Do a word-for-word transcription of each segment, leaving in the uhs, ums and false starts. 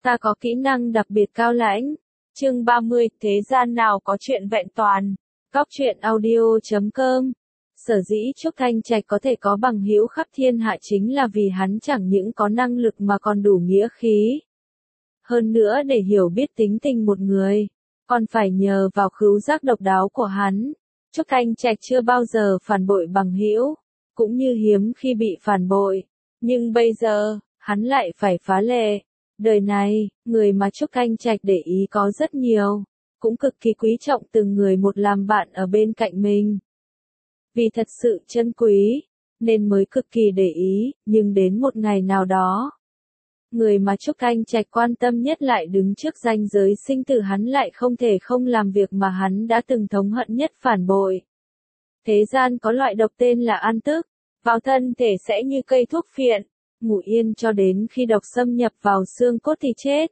Ta có kỹ năng đặc biệt cao lãnh. Chương ba mươi, thế gian nào có chuyện vẹn toàn. Góc truyện audio chấm com. Sở dĩ Trúc Thanh Trạch có thể có bằng hữu khắp thiên hạ chính là vì hắn chẳng những có năng lực mà còn đủ nghĩa khí. Hơn nữa để hiểu biết tính tình một người, còn phải nhờ vào khứu giác độc đáo của hắn. Trúc Thanh Trạch chưa bao giờ phản bội bằng hữu, cũng như hiếm khi bị phản bội. Nhưng bây giờ, hắn lại phải phá lệ. Đời này, người mà Trúc Thanh Trạch để ý có rất nhiều, cũng cực kỳ quý trọng từng người một làm bạn ở bên cạnh mình. Vì thật sự chân quý, nên mới cực kỳ để ý, nhưng đến một ngày nào đó, người mà Trúc Thanh Trạch quan tâm nhất lại đứng trước ranh giới sinh tử, hắn lại không thể không làm việc mà hắn đã từng thống hận nhất phản bội. Thế gian có loại độc tên là an tức, vào thân thể sẽ như cây thuốc phiện, ngủ yên cho đến khi độc xâm nhập vào xương cốt thì chết.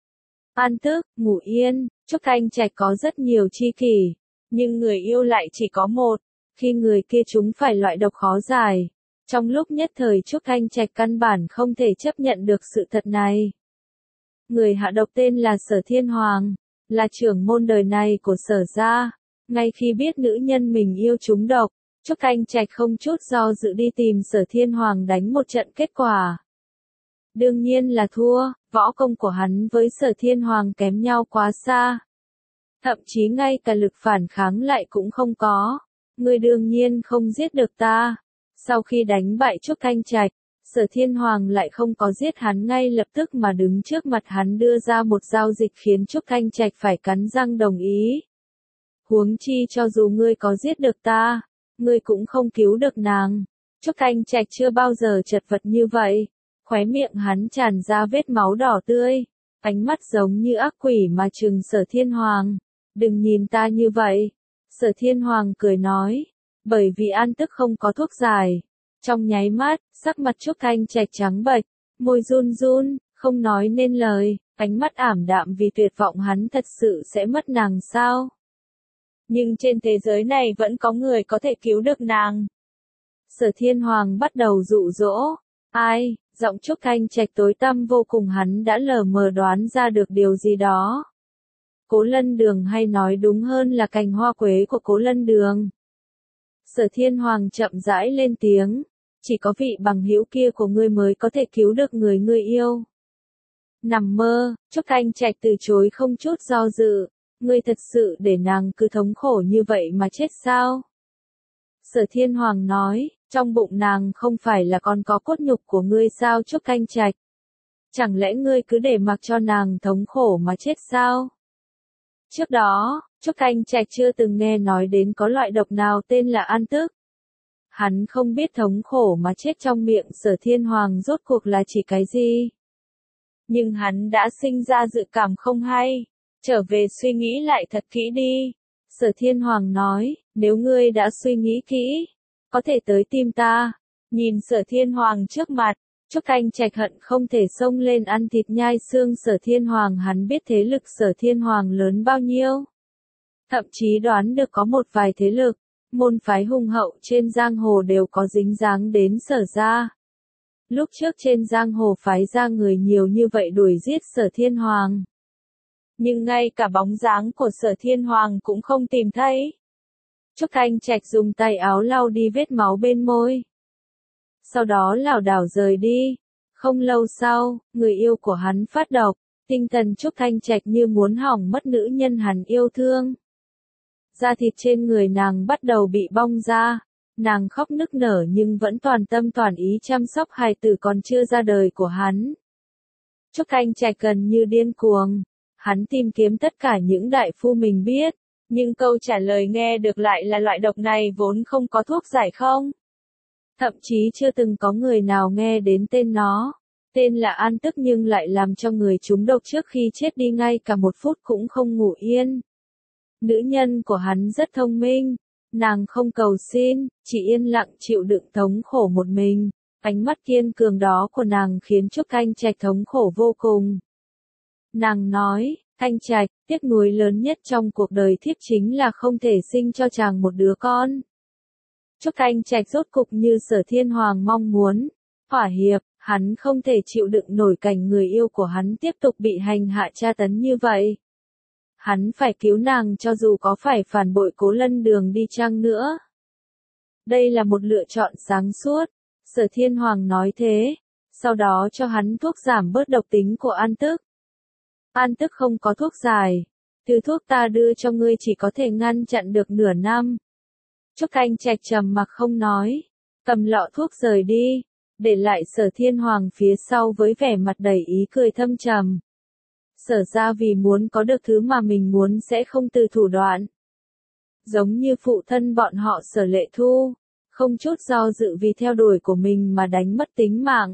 An tức, ngủ yên, Trúc Thanh Trạch có rất nhiều tri kỷ, nhưng người yêu lại chỉ có một, khi người kia trúng phải loại độc khó giải. Trong lúc nhất thời Trúc Thanh Trạch căn bản không thể chấp nhận được sự thật này. Người hạ độc tên là Sở Thiên Hoàng, là trưởng môn đời này của Sở gia. Ngay khi biết nữ nhân mình yêu trúng độc, Trúc Thanh Trạch không chút do dự đi tìm Sở Thiên Hoàng đánh một trận, kết quả đương nhiên là thua, võ công của hắn với Sở Thiên Hoàng kém nhau quá xa. Thậm chí ngay cả lực phản kháng lại cũng không có. Ngươi đương nhiên không giết được ta. Sau khi đánh bại Trúc Thanh Trạch, Sở Thiên Hoàng lại không có giết hắn ngay lập tức mà đứng trước mặt hắn đưa ra một giao dịch khiến Trúc Thanh Trạch phải cắn răng đồng ý. Huống chi cho dù ngươi có giết được ta, ngươi cũng không cứu được nàng. Trúc Thanh Trạch chưa bao giờ chật vật như vậy. Khóe miệng hắn tràn ra vết máu đỏ tươi, ánh mắt giống như ác quỷ mà trừng Sở Thiên Hoàng. Đừng nhìn ta như vậy. Sở Thiên Hoàng cười nói, bởi vì an tức không có thuốc giải. Trong nháy mắt, sắc mặt Trúc Thanh Trạch trắng bệch, môi run run, không nói nên lời, ánh mắt ảm đạm vì tuyệt vọng hắn thật sự sẽ mất nàng sao? Nhưng trên thế giới này vẫn có người có thể cứu được nàng. Sở Thiên Hoàng bắt đầu dụ dỗ. Ai? Giọng Trúc Thanh Trạch tối tăm vô cùng, hắn đã lờ mờ đoán ra được điều gì đó. Cố Lân Đường, hay nói đúng hơn là cành hoa quế của Cố Lân Đường. Sở Thiên Hoàng chậm rãi lên tiếng, chỉ có vị bằng hữu kia của ngươi mới có thể cứu được người ngươi yêu. Nằm mơ, Trúc Thanh Trạch từ chối không chút do dự, ngươi thật sự để nàng cứ thống khổ như vậy mà chết sao? Sở Thiên Hoàng nói, trong bụng nàng không phải là còn có cốt nhục của ngươi sao Trúc Thanh Trạch? Chẳng lẽ ngươi cứ để mặc cho nàng thống khổ mà chết sao? Trước đó, Trúc Thanh Trạch chưa từng nghe nói đến có loại độc nào tên là an tức. Hắn không biết thống khổ mà chết trong miệng Sở Thiên Hoàng rốt cuộc là chỉ cái gì. Nhưng hắn đã sinh ra dự cảm không hay. Trở về suy nghĩ lại thật kỹ đi. Sở Thiên Hoàng nói, nếu ngươi đã suy nghĩ kỹ, có thể tới tìm ta. Nhìn Sở Thiên Hoàng trước mặt, Trúc Thanh Trạch hận không thể xông lên ăn thịt nhai xương Sở Thiên Hoàng. Hắn biết thế lực Sở Thiên Hoàng lớn bao nhiêu. Thậm chí đoán được có một vài thế lực, môn phái hùng hậu trên giang hồ đều có dính dáng đến Sở gia. Lúc trước trên giang hồ phái ra người nhiều như vậy đuổi giết Sở Thiên Hoàng. Nhưng ngay cả bóng dáng của Sở Thiên Hoàng cũng không tìm thấy. Trúc Thanh Trạch dùng tay áo lau đi vết máu bên môi. Sau đó lảo đảo rời đi. Không lâu sau, người yêu của hắn phát độc, tinh thần Trúc Thanh Trạch như muốn hỏng mất nữ nhân hắn yêu thương. Da thịt trên người nàng bắt đầu bị bong ra, nàng khóc nức nở nhưng vẫn toàn tâm toàn ý chăm sóc hài tử còn chưa ra đời của hắn. Trúc Thanh Trạch gần như điên cuồng, hắn tìm kiếm tất cả những đại phu mình biết, nhưng câu trả lời nghe được lại là loại độc này vốn không có thuốc giải không. Thậm chí chưa từng có người nào nghe đến tên nó. Tên là an tức nhưng lại làm cho người trúng độc trước khi chết đi ngay cả một phút cũng không ngủ yên. Nữ nhân của hắn rất thông minh, nàng không cầu xin, chỉ yên lặng chịu đựng thống khổ một mình. Ánh mắt kiên cường đó của nàng khiến Trúc Thanh Trạch thống khổ vô cùng. Nàng nói, Thanh Trạch, tiếc nuối lớn nhất trong cuộc đời thiếp chính là không thể sinh cho chàng một đứa con. Trúc Thanh Trạch rốt cục như Sở Thiên Hoàng mong muốn. Hỏa hiệp, Hắn không thể chịu đựng nổi cảnh người yêu của hắn tiếp tục bị hành hạ tra tấn như vậy. Hắn phải cứu nàng cho dù có phải phản bội Cố Lân Đường đi chăng nữa. Đây là một lựa chọn sáng suốt, Sở Thiên Hoàng nói thế, sau đó cho hắn thuốc giảm bớt độc tính của An Tức. An Tức không có thuốc giải, thứ thuốc ta đưa cho ngươi chỉ có thể ngăn chặn được nửa năm. Trúc Thanh Trạch trầm mặc không nói, cầm lọ thuốc rời đi, để lại Sở Thiên Hoàng phía sau với vẻ mặt đầy ý cười thâm trầm. Sở ra vì muốn có được thứ mà mình muốn sẽ không từ thủ đoạn. Giống như phụ thân bọn họ Sở Lệ Thu, không chút do dự vì theo đuổi của mình mà đánh mất tính mạng.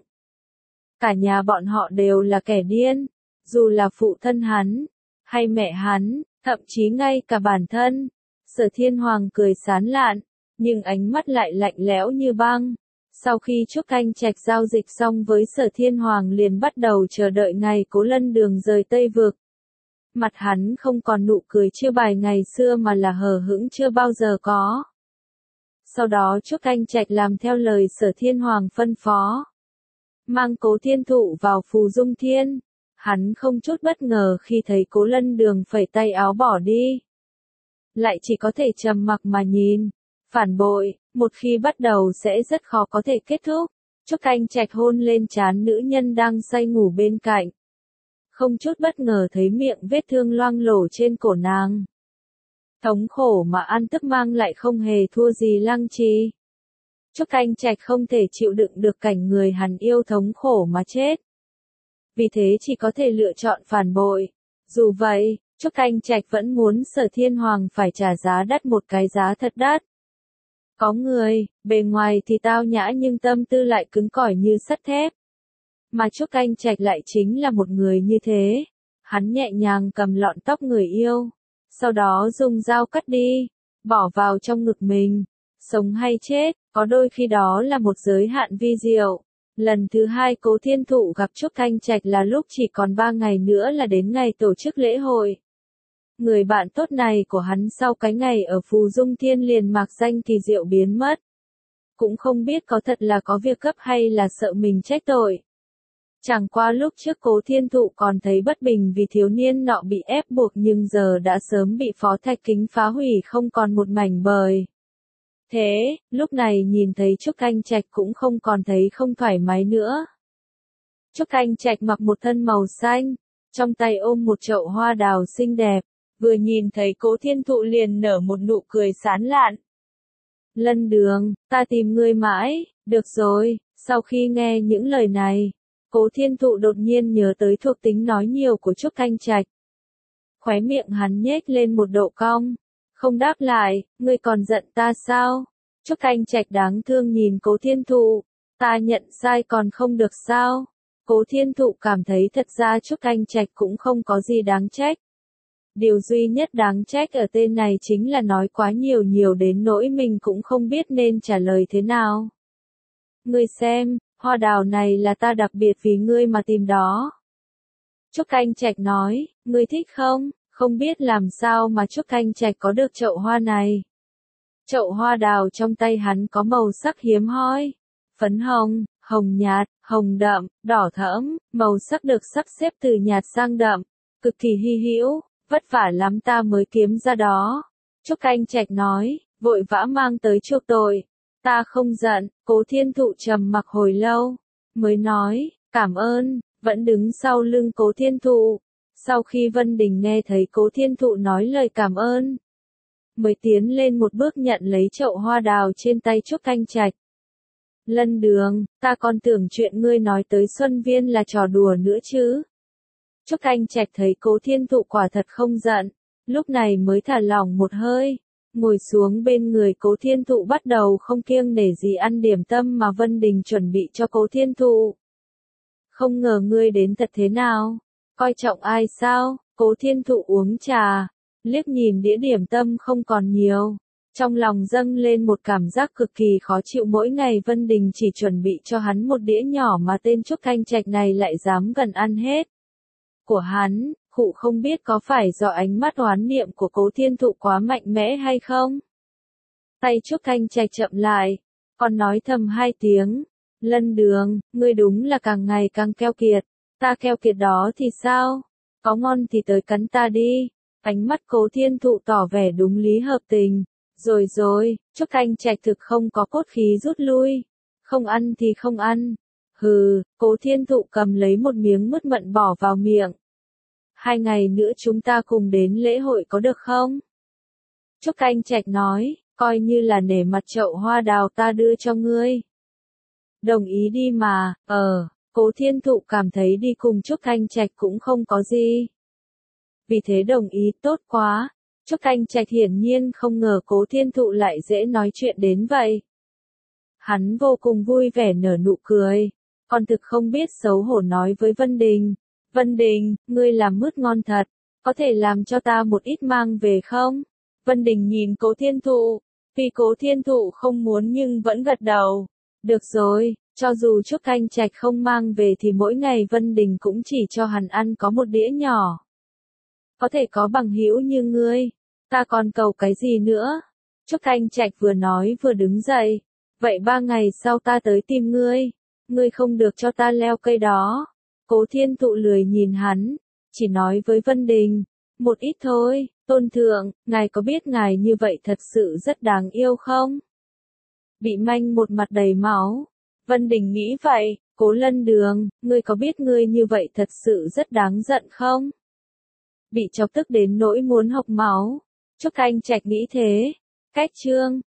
Cả nhà bọn họ đều là kẻ điên, dù là phụ thân hắn, hay mẹ hắn, thậm chí ngay cả bản thân. Sở Thiên Hoàng cười sán lạn, nhưng ánh mắt lại lạnh lẽo như băng. Sau khi Trúc Thanh Trạch giao dịch xong với Sở Thiên Hoàng liền bắt đầu chờ đợi ngày Cố Lân Đường rời Tây Vực. Mặt hắn không còn nụ cười chưa bài ngày xưa mà là hờ hững chưa bao giờ có. Sau đó Trúc Thanh Trạch làm theo lời Sở Thiên Hoàng phân phó. Mang Cố Thiên Thụ vào Phù Dung Thiên. Hắn không chút bất ngờ khi thấy Cố Lân Đường phẩy tay áo bỏ đi. Lại chỉ có thể trầm mặc mà nhìn. Phản bội, một khi bắt đầu sẽ rất khó có thể kết thúc. Trúc Thanh Trạch hôn lên trán nữ nhân đang say ngủ bên cạnh. Không chút bất ngờ thấy miệng vết thương loang lổ trên cổ nàng. Thống khổ mà An Tức mang lại không hề thua gì Lăng Trì. Trúc Thanh Trạch không thể chịu đựng được cảnh người hắn yêu thống khổ mà chết. Vì thế chỉ có thể lựa chọn phản bội. Dù vậy, Trúc Thanh Trạch vẫn muốn Sở Thiên Hoàng phải trả giá đắt một cái giá thật đắt. Có người, bề ngoài thì tao nhã nhưng tâm tư lại cứng cỏi như sắt thép. Mà Trúc Thanh Trạch lại chính là một người như thế. Hắn nhẹ nhàng cầm lọn tóc người yêu, sau đó dùng dao cắt đi, bỏ vào trong ngực mình. Sống hay chết, có đôi khi đó là một giới hạn vi diệu. Lần thứ hai Cố Thiên Thụ gặp Trúc Thanh Trạch là lúc chỉ còn ba ngày nữa là đến ngày tổ chức lễ hội. Người bạn tốt này của hắn sau cái ngày ở Phù Dung Thiên liền mạc danh kỳ diệu biến mất. Cũng không biết có thật là có việc gấp hay là sợ mình trách tội. Chẳng qua lúc trước Cố Thiên Thụ còn thấy bất bình vì thiếu niên nọ bị ép buộc nhưng giờ đã sớm bị Phó Thạch Kính phá hủy không còn một mảnh bời. Thế, lúc này nhìn thấy Trúc Thanh Trạch cũng không còn thấy không thoải mái nữa. Trúc Thanh Trạch mặc một thân màu xanh, trong tay ôm một chậu hoa đào xinh đẹp, vừa nhìn thấy Cố Thiên Thụ liền nở một nụ cười sán lạn. Lân Đường, ta tìm ngươi mãi, được rồi. Sau khi nghe những lời này, Cố Thiên Thụ đột nhiên nhớ tới thuộc tính nói nhiều của Trúc Thanh Trạch. Khóe miệng hắn nhếch lên một độ cong, không đáp lại, ngươi còn giận ta sao? Trúc Thanh Trạch đáng thương nhìn Cố Thiên Thụ, ta nhận sai còn không được sao? Cố Thiên Thụ cảm thấy thật ra Trúc Thanh Trạch cũng không có gì đáng trách. Điều duy nhất đáng trách ở tên này chính là nói quá nhiều nhiều đến nỗi mình cũng không biết nên trả lời thế nào. Ngươi xem, hoa đào này là ta đặc biệt vì ngươi mà tìm đó. Trúc Thanh Trạch nói, ngươi thích không? Không biết làm sao mà Trúc Thanh Trạch có được chậu hoa này. Chậu hoa đào trong tay hắn có màu sắc hiếm hoi. Phấn hồng, hồng nhạt, hồng đậm, đỏ thẫm, màu sắc được sắp xếp từ nhạt sang đậm, cực kỳ hy hữu, vất vả lắm ta mới kiếm ra đó. Trúc Thanh Trạch nói, vội vã mang tới chuộc tội. Ta không giận. Cố Thiên Thụ trầm mặc hồi lâu, mới nói, cảm ơn, vẫn đứng sau lưng Cố Thiên Thụ. Sau khi Vân Đình nghe thấy Cố Thiên Thụ nói lời cảm ơn, mới tiến lên một bước nhận lấy chậu hoa đào trên tay Trúc Thanh Trạch. Lân Đường, ta còn tưởng chuyện ngươi nói tới Xuân Viên là trò đùa nữa chứ. Trúc Thanh Trạch thấy Cố Thiên Thụ quả thật không giận, lúc này mới thả lỏng một hơi, ngồi xuống bên người Cố Thiên Thụ bắt đầu không kiêng nể gì ăn điểm tâm mà Vân Đình chuẩn bị cho Cố Thiên Thụ. Không ngờ ngươi đến thật thế nào? Coi trọng ai sao? Cố Thiên Thụ uống trà, liếc nhìn đĩa điểm tâm không còn nhiều. Trong lòng dâng lên một cảm giác cực kỳ khó chịu, mỗi ngày Vân Đình chỉ chuẩn bị cho hắn một đĩa nhỏ mà tên Trúc Thanh Trạch này lại dám gần ăn hết. Của hắn, khụ không biết có phải do ánh mắt oán niệm của Cố Thiên Thụ quá mạnh mẽ hay không? Tay Trúc Thanh Trạch chậm lại, còn nói thầm hai tiếng, Lân Đường, ngươi đúng là càng ngày càng keo kiệt. Ta keo kiệt đó thì sao? Có ngon thì tới cắn ta đi. Ánh mắt Cố Thiên Thụ tỏ vẻ đúng lý hợp tình. Rồi rồi, Trúc Thanh Trạch thực không có cốt khí rút lui. Không ăn thì không ăn. Hừ, Cố Thiên Thụ cầm lấy một miếng mứt mận bỏ vào miệng. Hai ngày nữa chúng ta cùng đến lễ hội có được không? Trúc Thanh Trạch nói, coi như là nể mặt chậu hoa đào ta đưa cho ngươi. Đồng ý đi mà, ờ, Cố Thiên Thụ cảm thấy đi cùng Trúc Thanh Trạch cũng không có gì. Vì thế đồng ý, tốt quá. Trúc Thanh Trạch hiển nhiên không ngờ Cố Thiên Thụ lại dễ nói chuyện đến vậy. Hắn vô cùng vui vẻ nở nụ cười, còn thực không biết xấu hổ nói với Vân Đình. Vân Đình, ngươi làm mứt ngon thật, có thể làm cho ta một ít mang về không? Vân Đình nhìn Cố Thiên Thụ, vì Cố Thiên Thụ không muốn nhưng vẫn gật đầu. Được rồi, cho dù Trúc Thanh Trạch không mang về thì mỗi ngày Vân Đình cũng chỉ cho hắn ăn có một đĩa nhỏ. Có thể có bằng hữu như ngươi, ta còn cầu cái gì nữa? Trúc Thanh Trạch vừa nói vừa đứng dậy. Vậy ba ngày sau ta tới tìm ngươi, ngươi không được cho ta leo cây đó. Cố Thiên Thụ lười nhìn hắn, chỉ nói với Vân Đình, một ít thôi, tôn thượng, ngài có biết ngài như vậy thật sự rất đáng yêu không? Bị manh một mặt đầy máu. Vân Đình nghĩ vậy, Cố Lân Đường, ngươi có biết ngươi như vậy thật sự rất đáng giận không? Bị chọc tức đến nỗi muốn hộc máu. Trúc Thanh Trạch nghĩ thế. Cách chương